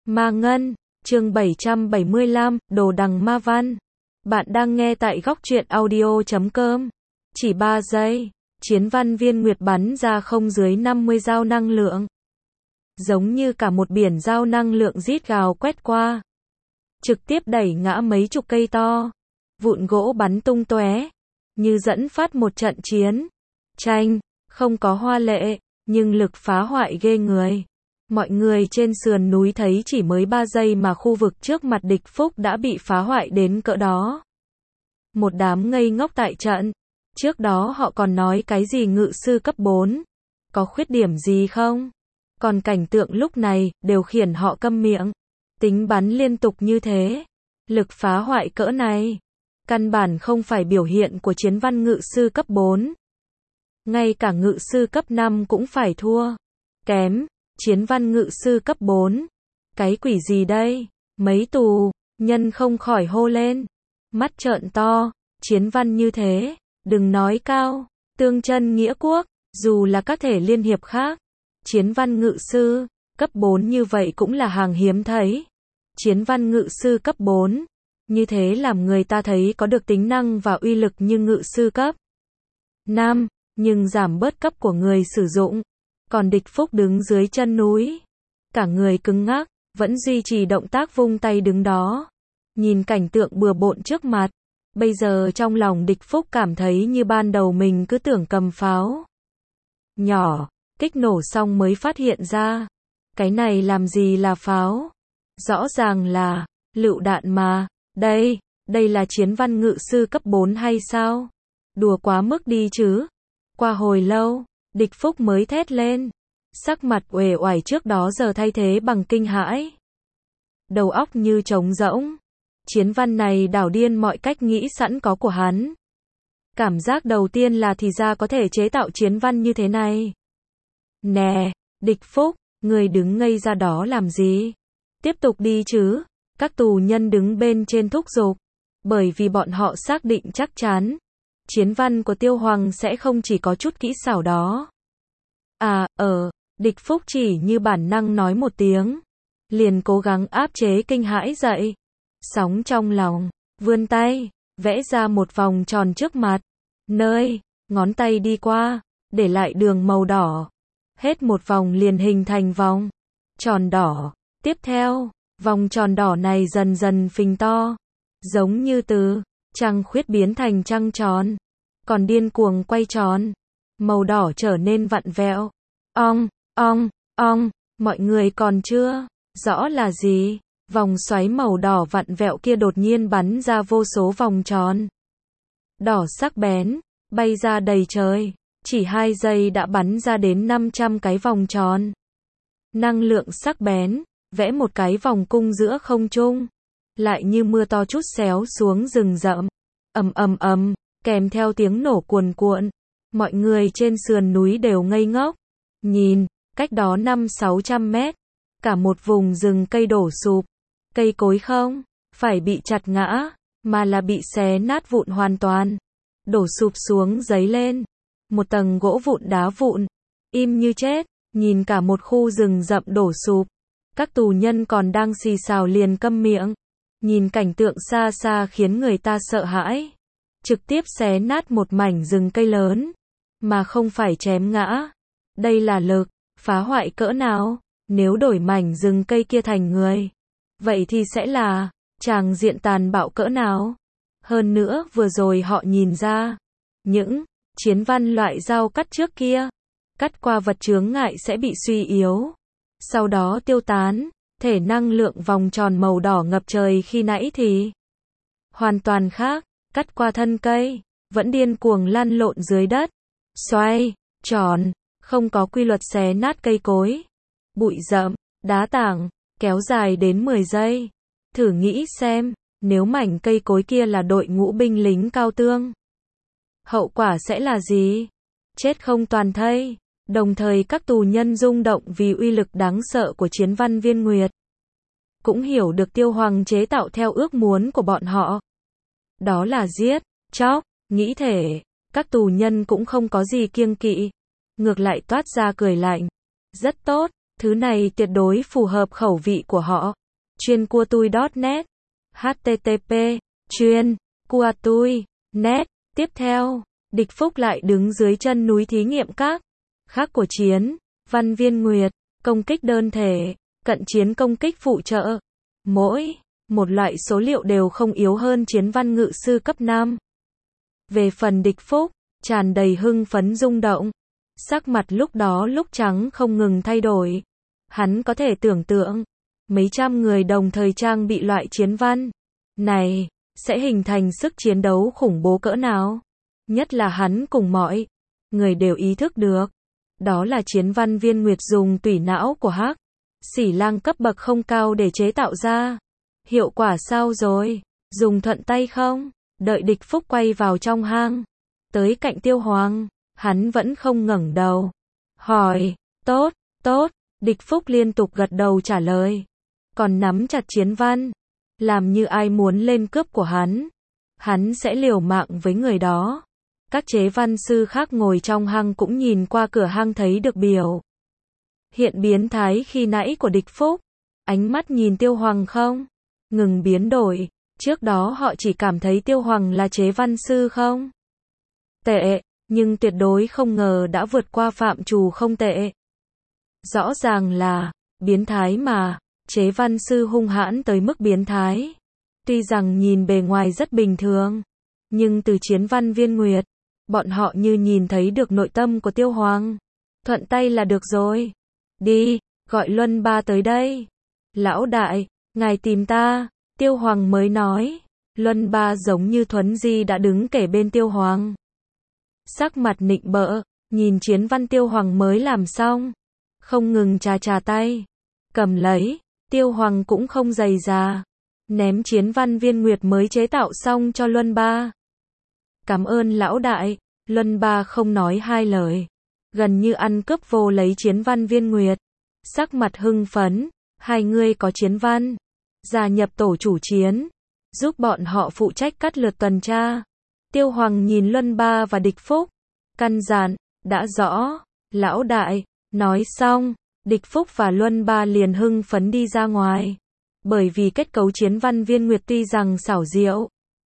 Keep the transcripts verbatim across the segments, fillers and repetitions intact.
Ma Ngân, chương bảy trăm bảy mươi lăm, Đồ Đằng Ma Văn. Bạn đang nghe tại góc truyện audio chấm com. Chỉ ba giây, Chiến Văn Viên Nguyệt bắn ra không dưới năm mươi dao năng lượng. Giống như cả một biển dao năng lượng rít gào quét qua. Trực tiếp đẩy ngã mấy chục cây to. Vụn gỗ bắn tung tóe, như dẫn phát một trận chiến. Tranh, không có hoa lệ, nhưng lực phá hoại ghê người. Mọi người trên sườn núi thấy chỉ mới ba giây mà khu vực trước mặt địch Phúc đã bị phá hoại đến cỡ đó. Một đám ngây ngốc tại trận. Trước đó họ còn nói cái gì ngự sư cấp bốn. Có khuyết điểm gì không? Còn cảnh tượng lúc này, đều khiến họ câm miệng. Tính bắn liên tục như thế. Lực phá hoại cỡ này. Căn bản không phải biểu hiện của chiến văn ngự sư cấp bốn. Ngay cả ngự sư cấp năm cũng phải thua. Kém. Chiến văn ngự sư cấp bốn. Cái quỷ gì đây? Mấy tù, nhân không khỏi hô lên. Mắt trợn to, chiến văn như thế, đừng nói cao, tương chân nghĩa quốc, dù là các thể liên hiệp khác. Chiến văn ngự sư, cấp bốn như vậy cũng là hàng hiếm thấy. Chiến văn ngự sư cấp bốn, như thế làm người ta thấy có được tính năng và uy lực như ngự sư cấp năm, nhưng giảm bớt cấp của người sử dụng. Còn địch Phúc đứng dưới chân núi, cả người cứng ngắc, vẫn duy trì động tác vung tay đứng đó. Nhìn cảnh tượng bừa bộn trước mặt, bây giờ trong lòng địch Phúc cảm thấy như ban đầu mình cứ tưởng cầm pháo nhỏ, kích nổ xong mới phát hiện ra. Cái này làm gì là pháo? Rõ ràng là lựu đạn mà. Đây, đây là chiến văn ngự sư cấp bốn hay sao? Đùa quá mức đi chứ. Qua hồi lâu, địch Phúc mới thét lên. Sắc mặt uể oải trước đó giờ thay thế bằng kinh hãi. Đầu óc như trống rỗng. Chiến văn này đảo điên mọi cách nghĩ sẵn có của hắn. Cảm giác đầu tiên là thì ra có thể chế tạo chiến văn như thế này. Nè, địch Phúc, người đứng ngây ra đó làm gì? Tiếp tục đi chứ. Các tù nhân đứng bên trên thúc giục. Bởi vì bọn họ xác định chắc chắn. Chiến văn của Tiêu Hoàng sẽ không chỉ có chút kỹ xảo đó. À, ờ, địch Phúc chỉ như bản năng nói một tiếng. Liền cố gắng áp chế kinh hãi dậy. Sóng trong lòng, vươn tay, vẽ ra một vòng tròn trước mặt. Nơi, ngón tay đi qua, để lại đường màu đỏ. Hết một vòng liền hình thành vòng tròn đỏ. Tiếp theo, vòng tròn đỏ này dần dần phình to. Giống như từ trăng khuyết biến thành trăng tròn. Còn điên cuồng quay tròn. Màu đỏ trở nên vặn vẹo. Ong, ong, ong, mọi người còn chưa rõ là gì? Vòng xoáy màu đỏ vặn vẹo kia đột nhiên bắn ra vô số vòng tròn. Đỏ sắc bén, bay ra đầy trời. Chỉ hai giây đã bắn ra đến năm trăm cái vòng tròn. Năng lượng sắc bén, vẽ một cái vòng cung giữa không trung. Lại như mưa to trút xéo xuống rừng rậm. Ầm ầm ầm, kèm theo tiếng nổ cuồn cuộn. Mọi người trên sườn núi đều ngây ngốc. Nhìn, cách đó năm sáu trăm mét. Cả một vùng rừng cây đổ sụp. Cây cối không phải bị chặt ngã, mà là bị xé nát vụn hoàn toàn. Đổ sụp xuống giấy lên. Một tầng gỗ vụn đá vụn. Im như chết, nhìn cả một khu rừng rậm đổ sụp. Các tù nhân còn đang xì xào liền câm miệng. Nhìn cảnh tượng xa xa khiến người ta sợ hãi. Trực tiếp xé nát một mảnh rừng cây lớn. Mà không phải chém ngã. Đây là lực phá hoại cỡ nào? Nếu đổi mảnh rừng cây kia thành người, vậy thì sẽ là tràng diện tàn bạo cỡ nào? Hơn nữa vừa rồi họ nhìn ra, những chiến văn loại dao cắt trước kia, cắt qua vật chướng ngại sẽ bị suy yếu, sau đó tiêu tán. Thể năng lượng vòng tròn màu đỏ ngập trời khi nãy thì hoàn toàn khác, cắt qua thân cây, vẫn điên cuồng lăn lộn dưới đất, xoay tròn, không có quy luật xé nát cây cối, bụi rậm, đá tảng, kéo dài đến mười giây. Thử nghĩ xem, nếu mảnh cây cối kia là đội ngũ binh lính cao tương, hậu quả sẽ là gì? Chết không toàn thây. Đồng thời các tù nhân rung động vì uy lực đáng sợ của chiến văn Viên Nguyệt. Cũng hiểu được Tiêu Hoàng chế tạo theo ước muốn của bọn họ. Đó là giết, chóc, nghĩ thể. Các tù nhân cũng không có gì kiêng kỵ. Ngược lại toát ra cười lạnh. Rất tốt, thứ này tuyệt đối phù hợp khẩu vị của họ. chuyên cua tui chấm net, h t t p chuyên cua tui chấm net. Tiếp theo, địch Phúc lại đứng dưới chân núi thí nghiệm các khác của Chiến Văn Viên Nguyệt, công kích đơn thể, cận chiến công kích phụ trợ. Mỗi một loại số liệu đều không yếu hơn Chiến Văn Ngự Sư cấp năm. Về phần địch Phúc, tràn đầy hưng phấn rung động. Sắc mặt lúc đó lúc trắng không ngừng thay đổi. Hắn có thể tưởng tượng, mấy trăm người đồng thời trang bị loại chiến văn này, sẽ hình thành sức chiến đấu khủng bố cỡ nào. Nhất là hắn cùng mọi người đều ý thức được. Đó là Chiến Văn Viên Nguyệt dùng tủy não của Hắc Xỉ Lang cấp bậc không cao để chế tạo ra. Hiệu quả sao rồi? Dùng thuận tay không? Đợi địch Phúc quay vào trong hang, tới cạnh Tiêu Hoàng, hắn vẫn không ngẩng đầu. Hỏi, tốt, tốt, địch Phúc liên tục gật đầu trả lời. Còn nắm chặt chiến văn, làm như ai muốn lên cướp của hắn. Hắn sẽ liều mạng với người đó. Các chế văn sư khác ngồi trong hang cũng nhìn qua cửa hang thấy được biểu hiện biến thái khi nãy của địch Phúc. Ánh mắt nhìn Tiêu Hoàng không ngừng biến đổi. Trước đó họ chỉ cảm thấy Tiêu Hoàng là chế văn sư không tệ, nhưng tuyệt đối không ngờ đã vượt qua phạm trù không tệ. Rõ ràng là biến thái mà, chế văn sư hung hãn tới mức biến thái. Tuy rằng nhìn bề ngoài rất bình thường, nhưng từ Chiến Văn Viên Nguyệt, bọn họ như nhìn thấy được nội tâm của Tiêu Hoàng. Thuận tay là được rồi. Đi, gọi Luân Ba tới đây. Lão đại, ngài tìm ta. Tiêu Hoàng mới nói. Luân Ba giống như thuấn di đã đứng kể bên Tiêu Hoàng. Sắc mặt nịnh bợ, nhìn chiến văn Tiêu Hoàng mới làm xong. Không ngừng chà chà tay. Cầm lấy, Tiêu Hoàng cũng không dày dà. Ném Chiến Văn Viên Nguyệt mới chế tạo xong cho Luân Ba. Cảm ơn lão đại. Luân Ba không nói hai lời. Gần như ăn cướp vô lấy Chiến Văn Viên Nguyệt. Sắc mặt hưng phấn. Hai người có chiến văn. Gia nhập tổ chủ chiến. Giúp bọn họ phụ trách cắt lượt tuần tra. Tiêu Hoàng nhìn Luân Ba và địch Phúc. Căn dặn, đã rõ. Lão đại, nói xong. Địch Phúc và Luân Ba liền hưng phấn đi ra ngoài. Bởi vì kết cấu Chiến Văn Viên Nguyệt tuy rằng xảo diệu,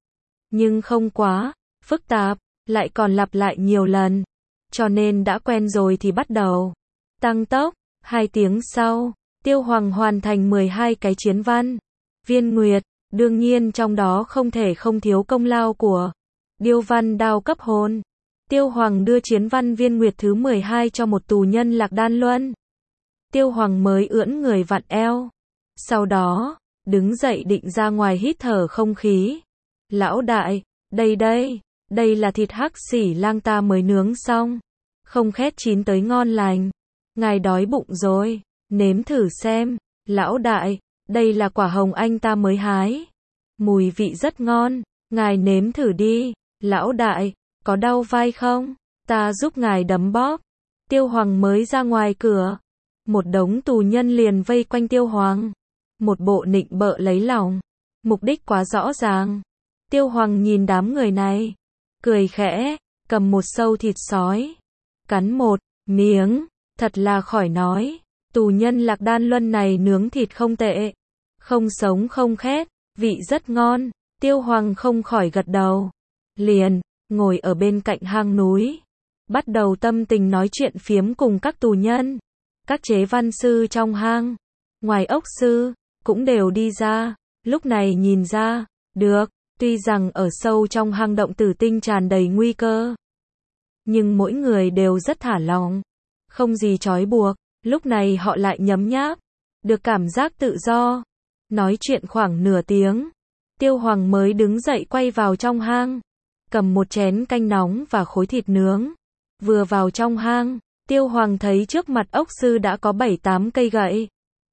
nhưng không quá phức tạp, lại còn lặp lại nhiều lần. Cho nên đã quen rồi thì bắt đầu tăng tốc. Hai tiếng sau, Tiêu Hoàng hoàn thành mười hai cái Chiến Văn Viên Nguyệt. Đương nhiên trong đó không thể không thiếu công lao của Điêu Văn Đao cấp hồn. Tiêu Hoàng đưa Chiến Văn Viên Nguyệt thứ mười hai cho một tù nhân Lạc Đan Luân. Tiêu Hoàng mới ưỡn người vặn eo. Sau đó, đứng dậy định ra ngoài hít thở không khí. Lão đại, đây đây, đây là thịt Hắc Xỉ Lang ta mới nướng xong. Không khét chín tới ngon lành. Ngài đói bụng rồi, nếm thử xem. Lão đại, đây là quả hồng anh ta mới hái. Mùi vị rất ngon, ngài nếm thử đi. Lão đại, có đau vai không? Ta giúp ngài đấm bóp. Tiêu Hoàng mới ra ngoài cửa. Một đống tù nhân liền vây quanh Tiêu Hoàng. Một bộ nịnh bợ lấy lòng. Mục đích quá rõ ràng. Tiêu Hoàng nhìn đám người này. Cười khẽ, cầm một sâu thịt sói. Cắn một miếng, thật là khỏi nói. Tù nhân Lạc Đan Luân này nướng thịt không tệ. Không sống không khét, vị rất ngon. Tiêu Hoàng không khỏi gật đầu. Liền, ngồi ở bên cạnh hang núi. Bắt đầu tâm tình nói chuyện phiếm cùng các tù nhân. Các chế văn sư trong hang, ngoài ốc sư, cũng đều đi ra. Lúc này nhìn ra, được, tuy rằng ở sâu trong hang động tử tinh tràn đầy nguy cơ. Nhưng mỗi người đều rất thả lòng. Không gì trói buộc, lúc này họ lại nhấm nháp. Được cảm giác tự do. Nói chuyện khoảng nửa tiếng. Tiêu Hoàng mới đứng dậy quay vào trong hang. Cầm một chén canh nóng và khối thịt nướng. Vừa vào trong hang, Tiêu Hoàng thấy trước mặt ốc sư đã có bảy tám cây gậy.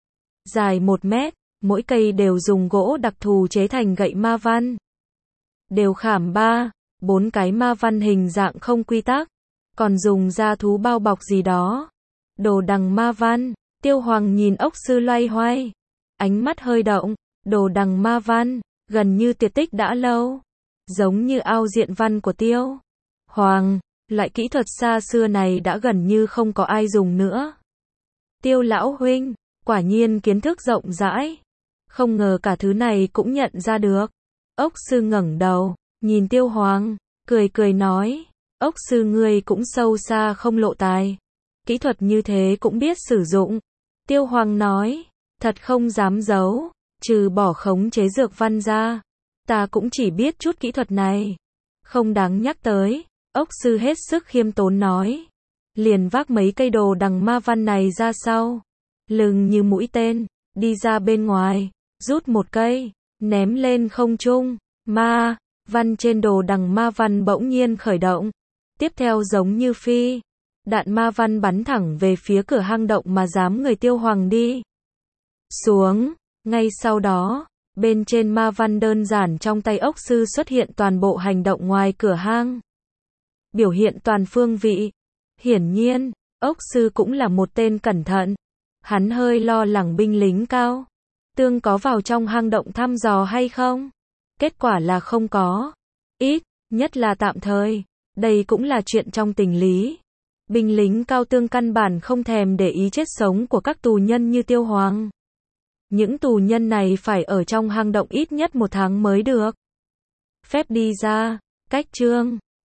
Dài một mét, mỗi cây đều dùng gỗ đặc thù chế thành gậy ma văn. Đều khảm ba, bốn cái ma văn hình dạng không quy tắc. Còn dùng da thú bao bọc gì đó. Đồ đằng ma văn. Tiêu Hoàng nhìn ốc sư loay hoay. Ánh mắt hơi động. Đồ đằng ma văn, gần như tuyệt tích đã lâu. Giống như ao diện văn của Tiêu Hoàng. Loại kỹ thuật xa xưa này đã gần như không có ai dùng nữa. Tiêu lão huynh, quả nhiên kiến thức rộng rãi. Không ngờ cả thứ này cũng nhận ra được. Ốc sư ngẩng đầu, nhìn Tiêu Hoàng, cười cười nói, ốc sư ngươi cũng sâu xa không lộ tài. Kỹ thuật như thế cũng biết sử dụng. Tiêu Hoàng nói, thật không dám giấu, trừ bỏ khống chế dược văn ra, ta cũng chỉ biết chút kỹ thuật này. Không đáng nhắc tới, ốc sư hết sức khiêm tốn nói. Liền vác mấy cây đồ đằng ma văn này ra sau, lưng như mũi tên, đi ra bên ngoài, rút một cây, ném lên không trung, ma văn trên đồ đằng ma văn bỗng nhiên khởi động. Tiếp theo giống như phi, đạn ma văn bắn thẳng về phía cửa hang động mà giám người Tiêu Hoàng đi xuống. Ngay sau đó, bên trên ma văn đơn giản trong tay ốc sư xuất hiện toàn bộ hành động ngoài cửa hang. Biểu hiện toàn phương vị. Hiển nhiên, ốc sư cũng là một tên cẩn thận. Hắn hơi lo lắng binh lính cao tương có vào trong hang động thăm dò hay không. Kết quả là không có. Ít, nhất là tạm thời. Đây cũng là chuyện trong tình lý. Binh lính cao tương căn bản không thèm để ý chết sống của các tù nhân như Tiêu Hoàng. Những tù nhân này phải ở trong hang động ít nhất một tháng mới được phép đi ra. Cách chương